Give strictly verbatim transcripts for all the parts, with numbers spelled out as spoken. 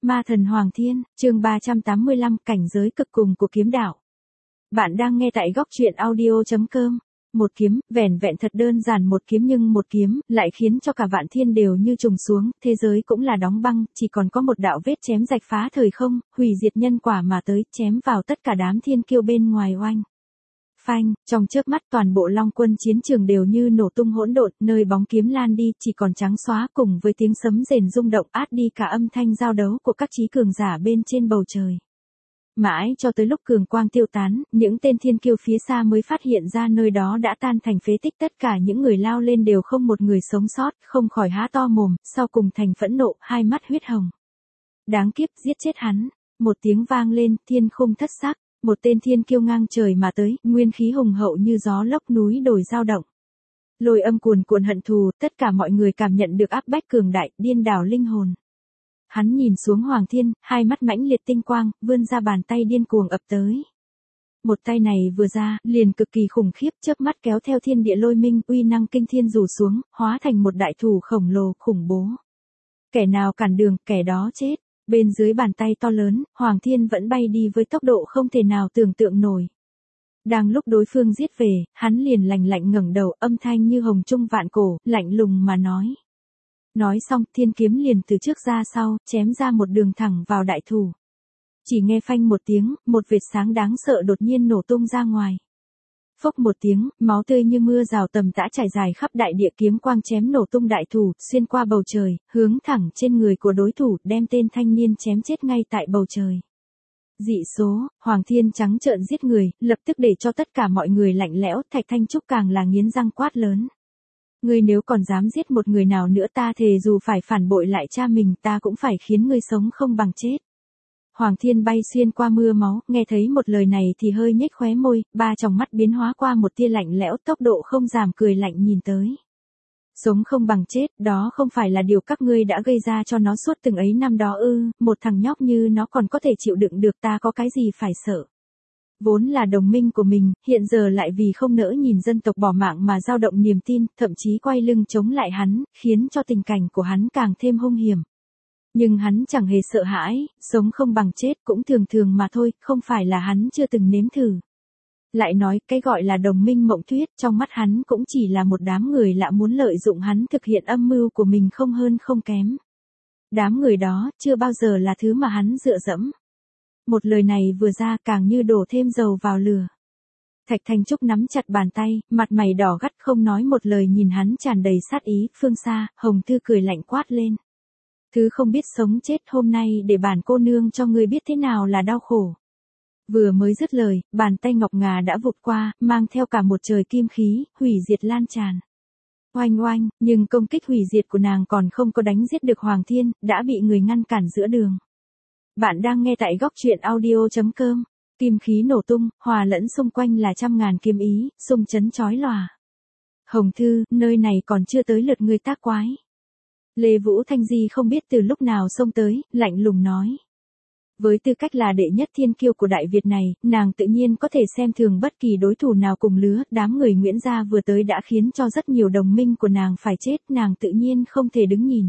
Ma thần Hoàng Thiên, chương ba trăm tám mươi lăm, cảnh giới cực cùng của kiếm đạo. Bạn đang nghe tại góc truyện audio chấm com. Một kiếm, vẻn vẹn thật đơn giản một kiếm nhưng một kiếm, lại khiến cho cả vạn thiên đều như trùng xuống, thế giới cũng là đóng băng, chỉ còn có một đạo vết chém rạch phá thời không, hủy diệt nhân quả mà tới, chém vào tất cả đám thiên kiêu bên ngoài oanh. Phanh, trong chớp mắt toàn bộ Long Quân chiến trường đều như nổ tung hỗn độn, nơi bóng kiếm lan đi chỉ còn trắng xóa cùng với tiếng sấm rền rung động át đi cả âm thanh giao đấu của các chí cường giả bên trên bầu trời. Mãi cho tới lúc cường quang tiêu tán, những tên thiên kiêu phía xa mới phát hiện ra nơi đó đã tan thành phế tích, tất cả những người lao lên đều không một người sống sót, không khỏi há to mồm, sau cùng thành phẫn nộ, hai mắt huyết hồng. Đáng kiếp, giết chết hắn. Một tiếng vang lên, thiên khung thất sắc. Một tên thiên kiêu ngang trời mà tới, nguyên khí hùng hậu như gió lốc núi đồi dao động. Lôi âm cuồn cuộn hận thù, tất cả mọi người cảm nhận được áp bách cường đại, điên đảo linh hồn. Hắn nhìn xuống Hoàng Thiên, hai mắt mãnh liệt tinh quang, vươn ra bàn tay điên cuồng ập tới. Một tay này vừa ra, liền cực kỳ khủng khiếp, chớp mắt kéo theo thiên địa lôi minh, uy năng kinh thiên rủ xuống, hóa thành một đại thủ khổng lồ, khủng bố. Kẻ nào cản đường, kẻ đó chết. Bên dưới bàn tay to lớn, Hoàng Thiên vẫn bay đi với tốc độ không thể nào tưởng tượng nổi. Đang lúc đối phương giết về, hắn liền lạnh lạnh ngẩng đầu, âm thanh như hồng trung vạn cổ, lạnh lùng mà nói. Nói xong, thiên kiếm liền từ trước ra sau, chém ra một đường thẳng vào đại thủ. Chỉ nghe phanh một tiếng, một vệt sáng đáng sợ đột nhiên nổ tung ra ngoài. Phốc một tiếng, máu tươi như mưa rào tầm tã trải dài khắp đại địa, kiếm quang chém nổ tung đại thủ, xuyên qua bầu trời, hướng thẳng trên người của đối thủ, đem tên thanh niên chém chết ngay tại bầu trời. Dị số, Hoàng Thiên trắng trợn giết người, lập tức để cho tất cả mọi người lạnh lẽo, Thạch Thanh Trúc càng là nghiến răng quát lớn. Ngươi nếu còn dám giết một người nào nữa, ta thề dù phải phản bội lại cha mình, ta cũng phải khiến ngươi sống không bằng chết. Hoàng Thiên bay xuyên qua mưa máu, nghe thấy một lời này thì hơi nhếch khóe môi, ba tròng mắt biến hóa qua một tia lạnh lẽo, tốc độ không giảm cười lạnh nhìn tới. Sống không bằng chết, đó không phải là điều các ngươi đã gây ra cho nó suốt từng ấy năm đó ư, một thằng nhóc như nó còn có thể chịu đựng được, ta có cái gì phải sợ. Vốn là đồng minh của mình, hiện giờ lại vì không nỡ nhìn dân tộc bỏ mạng mà dao động niềm tin, thậm chí quay lưng chống lại hắn, khiến cho tình cảnh của hắn càng thêm hung hiểm. Nhưng hắn chẳng hề sợ hãi, sống không bằng chết cũng thường thường mà thôi, không phải là hắn chưa từng nếm thử. Lại nói, cái gọi là đồng minh mộng tuyết, trong mắt hắn cũng chỉ là một đám người lạ muốn lợi dụng hắn thực hiện âm mưu của mình không hơn không kém. Đám người đó, chưa bao giờ là thứ mà hắn dựa dẫm. Một lời này vừa ra càng như đổ thêm dầu vào lửa. Thạch Thanh Trúc nắm chặt bàn tay, mặt mày đỏ gắt không nói một lời nhìn hắn tràn đầy sát ý, phương xa, Hồng Thư cười lạnh quát lên. Thứ không biết sống chết, hôm nay để bản cô nương cho ngươi biết thế nào là đau khổ. Vừa mới dứt lời, bàn tay ngọc ngà đã vụt qua, mang theo cả một trời kim khí, hủy diệt lan tràn. Oanh oanh, nhưng công kích hủy diệt của nàng còn không có đánh giết được Hoàng Thiên, đã bị người ngăn cản giữa đường. Bạn đang nghe tại góc truyện audio chấm com. Kim khí nổ tung, hòa lẫn xung quanh là trăm ngàn kiếm ý, xung chấn chói lòa. Hồng Thư, nơi này còn chưa tới lượt ngươi tác quái. Lê Vũ Thanh Di không biết từ lúc nào xông tới, lạnh lùng nói. Với tư cách là đệ nhất thiên kiêu của Đại Việt này, nàng tự nhiên có thể xem thường bất kỳ đối thủ nào cùng lứa, đám người Nguyễn gia vừa tới đã khiến cho rất nhiều đồng minh của nàng phải chết, nàng tự nhiên không thể đứng nhìn.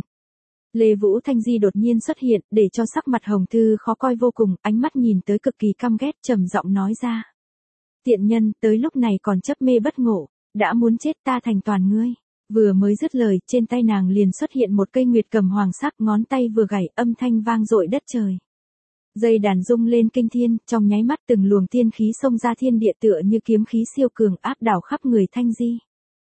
Lê Vũ Thanh Di đột nhiên xuất hiện, để cho sắc mặt Hồng Thư khó coi vô cùng, ánh mắt nhìn tới cực kỳ căm ghét, trầm giọng nói ra. Tiện nhân, tới lúc này còn chấp mê bất ngộ, đã muốn chết ta thành toàn ngươi. Vừa mới dứt lời, trên tay nàng liền xuất hiện một cây nguyệt cầm hoàng sắc, ngón tay vừa gảy, âm thanh vang dội đất trời. Dây đàn rung lên kinh thiên, trong nháy mắt từng luồng tiên khí xông ra thiên địa tựa như kiếm khí siêu cường áp đảo khắp người Thanh Di.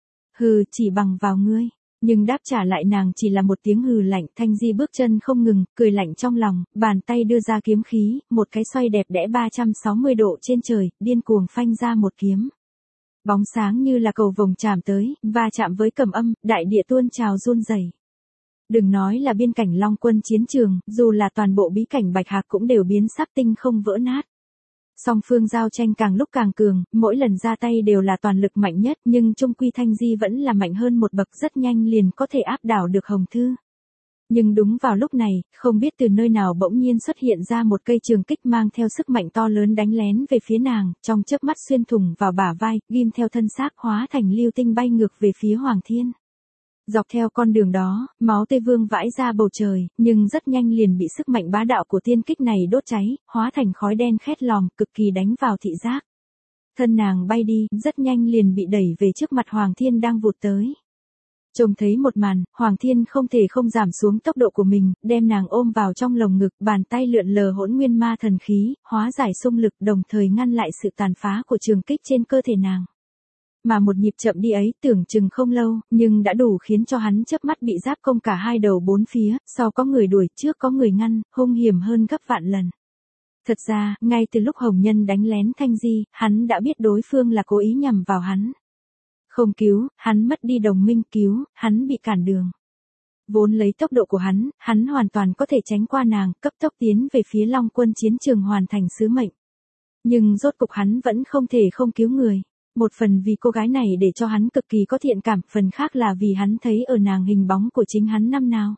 Hừ, chỉ bằng vào ngươi. Nhưng đáp trả lại nàng chỉ là một tiếng hừ lạnh, Thanh Di bước chân không ngừng, cười lạnh trong lòng, bàn tay đưa ra kiếm khí, một cái xoay đẹp đẽ ba trăm sáu mươi độ trên trời, điên cuồng phanh ra một kiếm. Bóng sáng như là cầu vồng chạm tới, va chạm với cầm âm, đại địa tuôn trào run rẩy. Đừng nói là biên cảnh Long Quân chiến trường, dù là toàn bộ bí cảnh Bạch Hạc cũng đều biến sắc tinh không vỡ nát. Song phương giao tranh càng lúc càng cường, mỗi lần ra tay đều là toàn lực mạnh nhất, nhưng chung quy Thanh Di vẫn là mạnh hơn một bậc, rất nhanh liền có thể áp đảo được Hồng Thư. Nhưng đúng vào lúc này, không biết từ nơi nào bỗng nhiên xuất hiện ra một cây trường kích mang theo sức mạnh to lớn đánh lén về phía nàng, trong chớp mắt xuyên thủng vào bả vai, ghim theo thân xác hóa thành lưu tinh bay ngược về phía Hoàng Thiên. Dọc theo con đường đó, máu tươi vương vãi ra bầu trời, nhưng rất nhanh liền bị sức mạnh bá đạo của tiên kích này đốt cháy, hóa thành khói đen khét lòm, cực kỳ đánh vào thị giác. Thân nàng bay đi, rất nhanh liền bị đẩy về trước mặt Hoàng Thiên đang vụt tới. Trông thấy một màn, Hoàng Thiên không thể không giảm xuống tốc độ của mình, đem nàng ôm vào trong lồng ngực, bàn tay lượn lờ hỗn nguyên ma thần khí, hóa giải xung lực đồng thời ngăn lại sự tàn phá của trường kích trên cơ thể nàng. Mà một nhịp chậm đi ấy tưởng chừng không lâu, nhưng đã đủ khiến cho hắn chớp mắt bị giáp công cả hai đầu bốn phía, sau có người đuổi, trước có người ngăn, hung hiểm hơn gấp vạn lần. Thật ra, ngay từ lúc Hồng Nhân đánh lén Thanh Di, hắn đã biết đối phương là cố ý nhằm vào hắn. Không cứu, hắn mất đi đồng minh, cứu, hắn bị cản đường. Vốn lấy tốc độ của hắn, hắn hoàn toàn có thể tránh qua nàng, cấp tốc tiến về phía Long Quân chiến trường hoàn thành sứ mệnh. Nhưng rốt cục hắn vẫn không thể không cứu người. Một phần vì cô gái này để cho hắn cực kỳ có thiện cảm, phần khác là vì hắn thấy ở nàng hình bóng của chính hắn năm nào.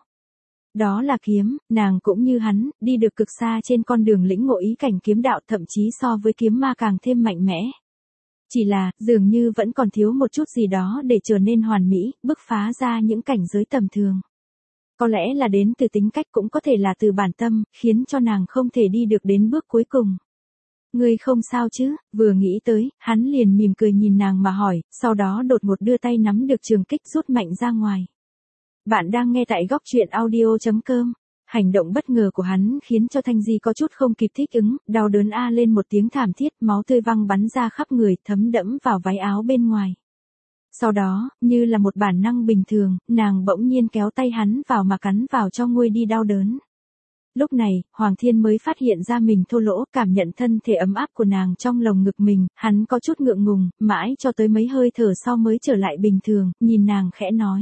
Đó là kiếm, nàng cũng như hắn, đi được cực xa trên con đường lĩnh ngộ ý cảnh kiếm đạo, thậm chí so với kiếm ma càng thêm mạnh mẽ. Chỉ là, dường như vẫn còn thiếu một chút gì đó để trở nên hoàn mỹ, bứt phá ra những cảnh giới tầm thường. Có lẽ là đến từ tính cách, cũng có thể là từ bản tâm, khiến cho nàng không thể đi được đến bước cuối cùng. Ngươi không sao chứ? Vừa nghĩ tới, hắn liền mỉm cười nhìn nàng mà hỏi, sau đó đột ngột đưa tay nắm được trường kích rút mạnh ra ngoài. Bạn đang nghe tại góc truyện audio chấm com. Hành động bất ngờ của hắn khiến cho Thanh Di có chút không kịp thích ứng, đau đớn a lên một tiếng thảm thiết, máu tươi văng bắn ra khắp người, thấm đẫm vào váy áo bên ngoài. Sau đó, như là một bản năng bình thường, nàng bỗng nhiên kéo tay hắn vào mà cắn vào cho nguôi đi đau đớn. Lúc này, Hoàng Thiên mới phát hiện ra mình thô lỗ, cảm nhận thân thể ấm áp của nàng trong lồng ngực mình, hắn có chút ngượng ngùng, mãi cho tới mấy hơi thở sau mới trở lại bình thường, nhìn nàng khẽ nói.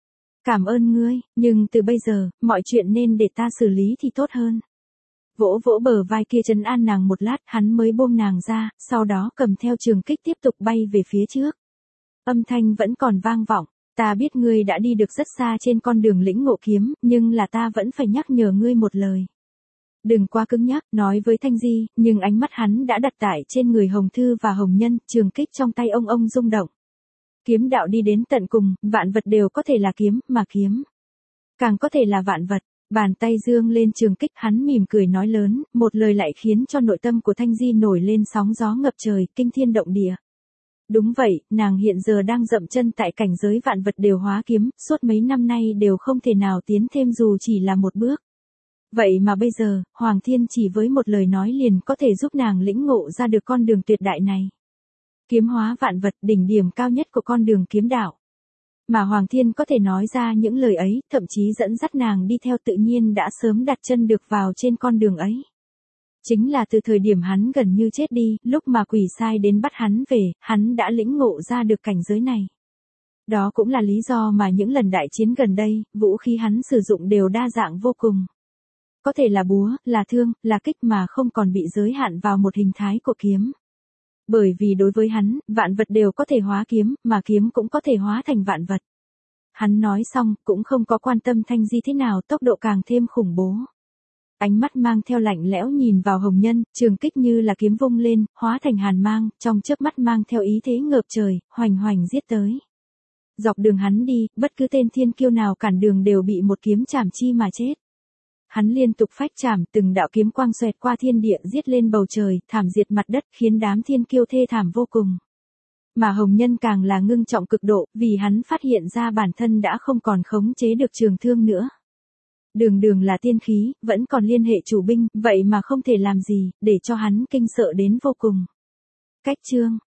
Cảm ơn ngươi, nhưng từ bây giờ, mọi chuyện nên để ta xử lý thì tốt hơn. Vỗ vỗ bờ vai kia trấn an nàng một lát, hắn mới buông nàng ra, sau đó cầm theo trường kích tiếp tục bay về phía trước. Âm thanh vẫn còn vang vọng. Ta biết ngươi đã đi được rất xa trên con đường lĩnh ngộ kiếm, nhưng là ta vẫn phải nhắc nhở ngươi một lời. Đừng quá cứng nhắc, nói với Thanh Di, nhưng ánh mắt hắn đã đặt tại trên người Hồng Thư và Hồng Nhân, trường kích trong tay ông ông rung động. Kiếm đạo đi đến tận cùng, vạn vật đều có thể là kiếm, mà kiếm càng có thể là vạn vật. Bàn tay dương lên trường kích, hắn mỉm cười nói lớn, một lời lại khiến cho nội tâm của Thanh Di nổi lên sóng gió ngập trời, kinh thiên động địa. Đúng vậy, nàng hiện giờ đang dậm chân tại cảnh giới vạn vật đều hóa kiếm, suốt mấy năm nay đều không thể nào tiến thêm dù chỉ là một bước. Vậy mà bây giờ, Hoàng Thiên chỉ với một lời nói liền có thể giúp nàng lĩnh ngộ ra được con đường tuyệt đại này. Kiếm hóa vạn vật, đỉnh điểm cao nhất của con đường kiếm đạo. Mà Hoàng Thiên có thể nói ra những lời ấy, thậm chí dẫn dắt nàng đi theo, tự nhiên đã sớm đặt chân được vào trên con đường ấy. Chính là từ thời điểm hắn gần như chết đi, lúc mà quỷ sai đến bắt hắn về, hắn đã lĩnh ngộ ra được cảnh giới này. Đó cũng là lý do mà những lần đại chiến gần đây, vũ khí hắn sử dụng đều đa dạng vô cùng. Có thể là búa, là thương, là kích mà không còn bị giới hạn vào một hình thái của kiếm. Bởi vì đối với hắn, vạn vật đều có thể hóa kiếm, mà kiếm cũng có thể hóa thành vạn vật. Hắn nói xong, cũng không có quan tâm Thanh Di thế nào, tốc độ càng thêm khủng bố. Ánh mắt mang theo lạnh lẽo nhìn vào Hồng Nhân, trường kích như là kiếm vung lên, hóa thành hàn mang, trong chớp mắt mang theo ý thế ngợp trời, hoành hoành giết tới. Dọc đường hắn đi, bất cứ tên thiên kiêu nào cản đường đều bị một kiếm chảm chi mà chết. Hắn liên tục phách chảm, từng đạo kiếm quang xoẹt qua thiên địa, giết lên bầu trời, thảm diệt mặt đất, khiến đám thiên kiêu thê thảm vô cùng. Mà Hồng Nhân càng là ngưng trọng cực độ, vì hắn phát hiện ra bản thân đã không còn khống chế được trường thương nữa. Đường đường là tiên khí, vẫn còn liên hệ chủ binh, vậy mà không thể làm gì, để cho hắn kinh sợ đến vô cùng. Cách chương